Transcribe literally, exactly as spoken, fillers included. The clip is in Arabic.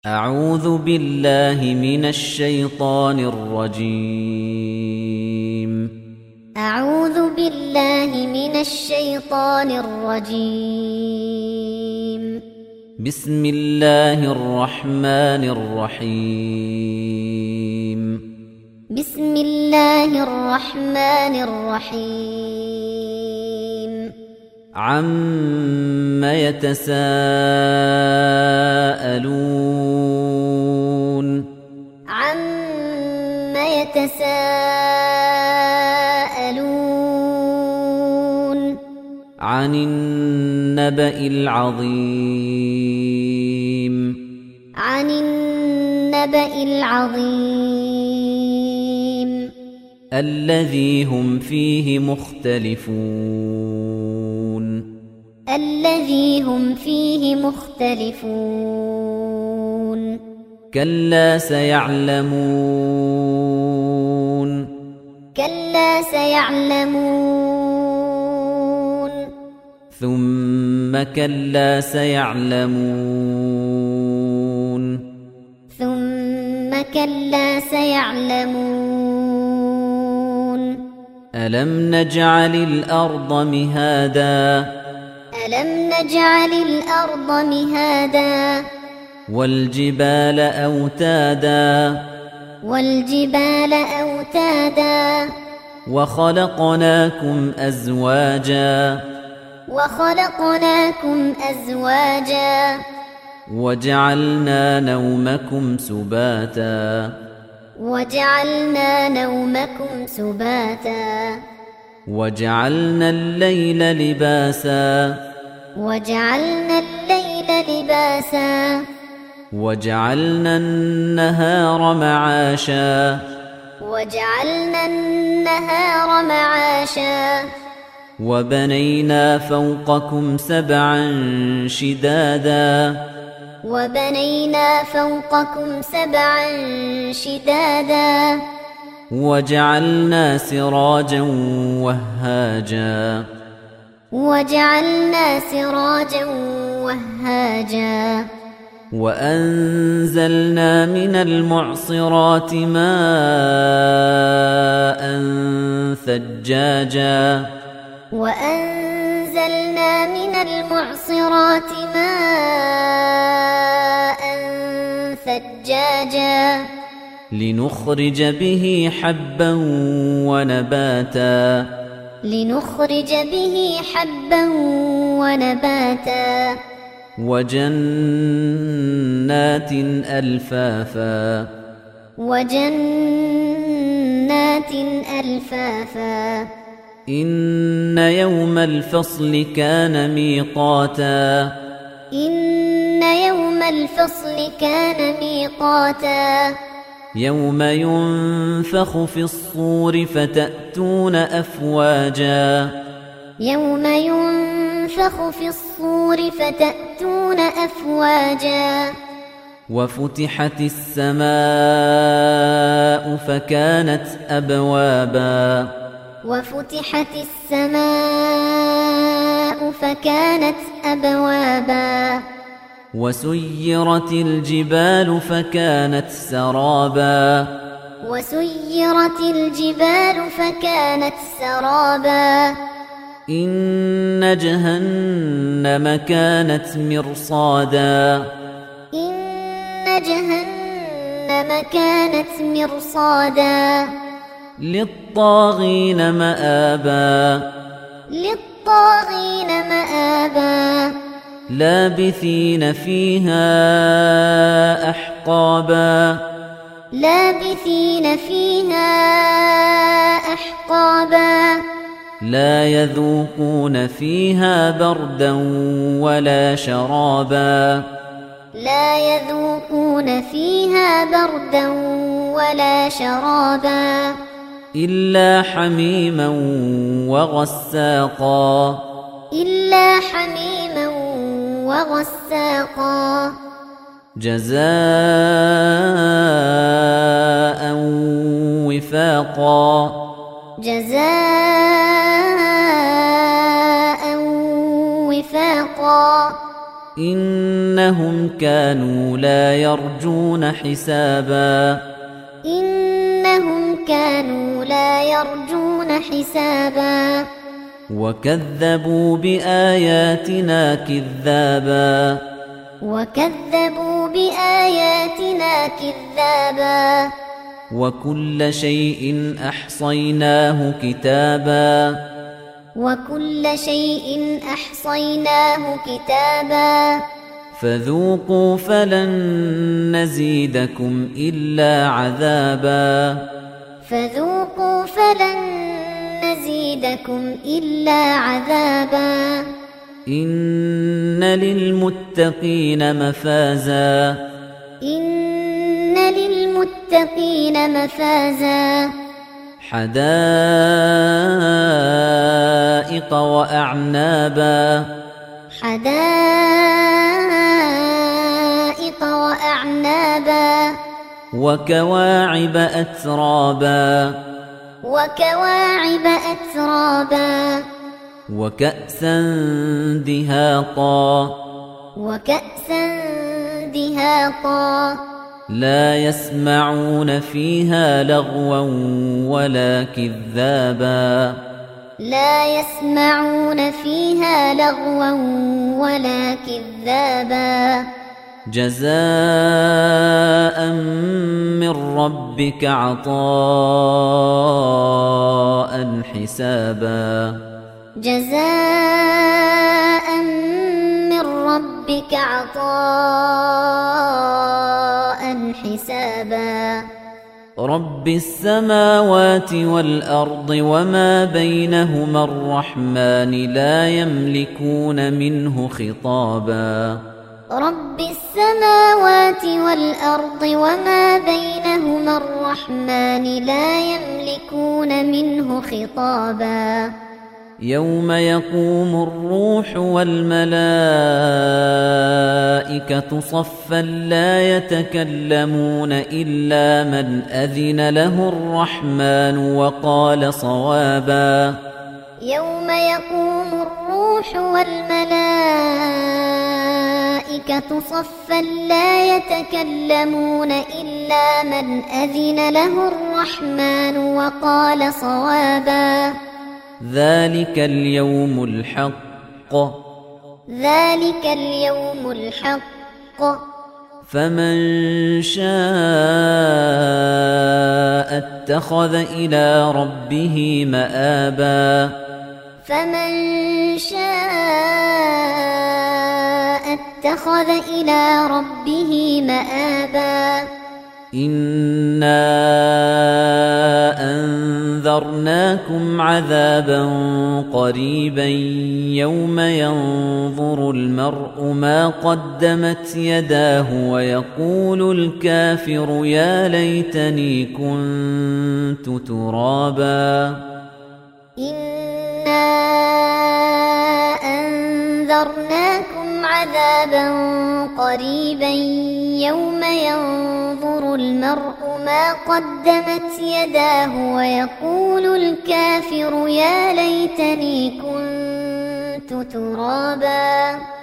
أعوذ بالله من الشيطان الرجيم أعوذ بالله من الشيطان الرجيم بسم الله الرحمن الرحيم بسم الله الرحمن الرحيم عَمَّ يتساءلون عَمَّ يتساءلون عن النبأ العظيم عن النبأ العظيم الذي هم فيه مختلفون الذي هم فيه مختلفون كلا سيعلمون كلا سيعلمون ثم كلا سيعلمون ثم كلا سيعلمون ألم نجعل الأرض مهادا ألم نجعل الأرض مهادا والجبال أوتادا والجبال أوتادا وخلقناكم أزواجا وخلقناكم أزواجا وجعلنا نومكم سباتا وجعلنا نومكم سباتا وجعلنا الليل لباسا وجعلنا الليل لباسا وجعلنا النهار معاشا وجعلنا النهار معاشا وبنينا فوقكم سبعا شدادا وبنينا فوقكم سبعا شدادا وجعلنا سراجا وهاجا وجعلنا سراجا وهاجا وأنزلنا من المعصرات ماء ثجاجا وأنزلنا من المعصرات ماء ثجاجا لنخرج به حبا ونباتا لنخرج به حبا ونباتا وجنات ألفافا وجنات ألفافا إن يوم الفصل كان ميقاتا إن يوم الفصل كان ميقاتا يوم ينفخ في الصور فتأتون أفواجا يوم ينفخ في الصور فتأتون أفواجا وفتحت السماء فكانت أبوابا وفتحت السماء فكانت أبوابا وسيرت الجبال فكانت سرابا وسيرت الجبال فكانت سرابا إن جهنم كانت مرصادا إن جهنم كانت مرصادا للطاغين مآبا للطاغين مآبا لابثين فيها أحقابا لابثين فيها أحقابا لا يذوقون فيها بردا ولا شرابا لا يذوقون فيها بردا ولا شرابا إلا حميما وغساقا إلا حميما وغساقا جزاء وفاقا جزاء وفاقا إنهم إنهم كانوا لا يرجون حسابا إنهم كانوا لا يرجون حسابا وكذبوا بآياتنا كذابا وكذبوا بآياتنا كذابا وكل شيء أحصيناه كتابا وكل شيء أحصيناه كتابا فذوقوا فلن نزيدكم إلا عذابا فذوقوا فلن نزيدكم إلا عذابا إن للمتقين مفازا إن للمتقين مفازا حدائق وأعنابا حدائق وأعنابا وكواعب أترابا وكواعب أترابا وكأسا دهاقا وكأسا دهاقا لا يسمعون فيها لغوا ولا كذابا لا يسمعون فيها لغوا ولا كذابا جزاء من ربك عطاء حسابا جزاء من ربك عطاء حسابا رب السماوات والأرض وما بينهما الرحمن لا يملكون منه خطابا رب السماوات والأرض وما بينهما الرحمن لا يملكون منه خطابا يوم يقوم الروح والملائكة صفا لا يتكلمون إلا من أذن له الرحمن وقال صوابا يوم يقوم الروح والملائكة صفا لا يتكلمون إلا من أذن له الرحمن وقال صوابا ذلك اليوم الحق ذلك اليوم الحق فمن شاء اتخذ إلى ربه مآبا فمن شاء اتخذ إلى ربه مآبا إنا أنذرناكم عذابا قريبا يوم ينظر المرء ما قدمت يداه ويقول الكافر يا ليتني كنت ترابا إنا أنذرناكم عذابا قريبا يوم ينظر المرء ما قدمت يداه ويقول الكافر يا ليتني كنت ترابا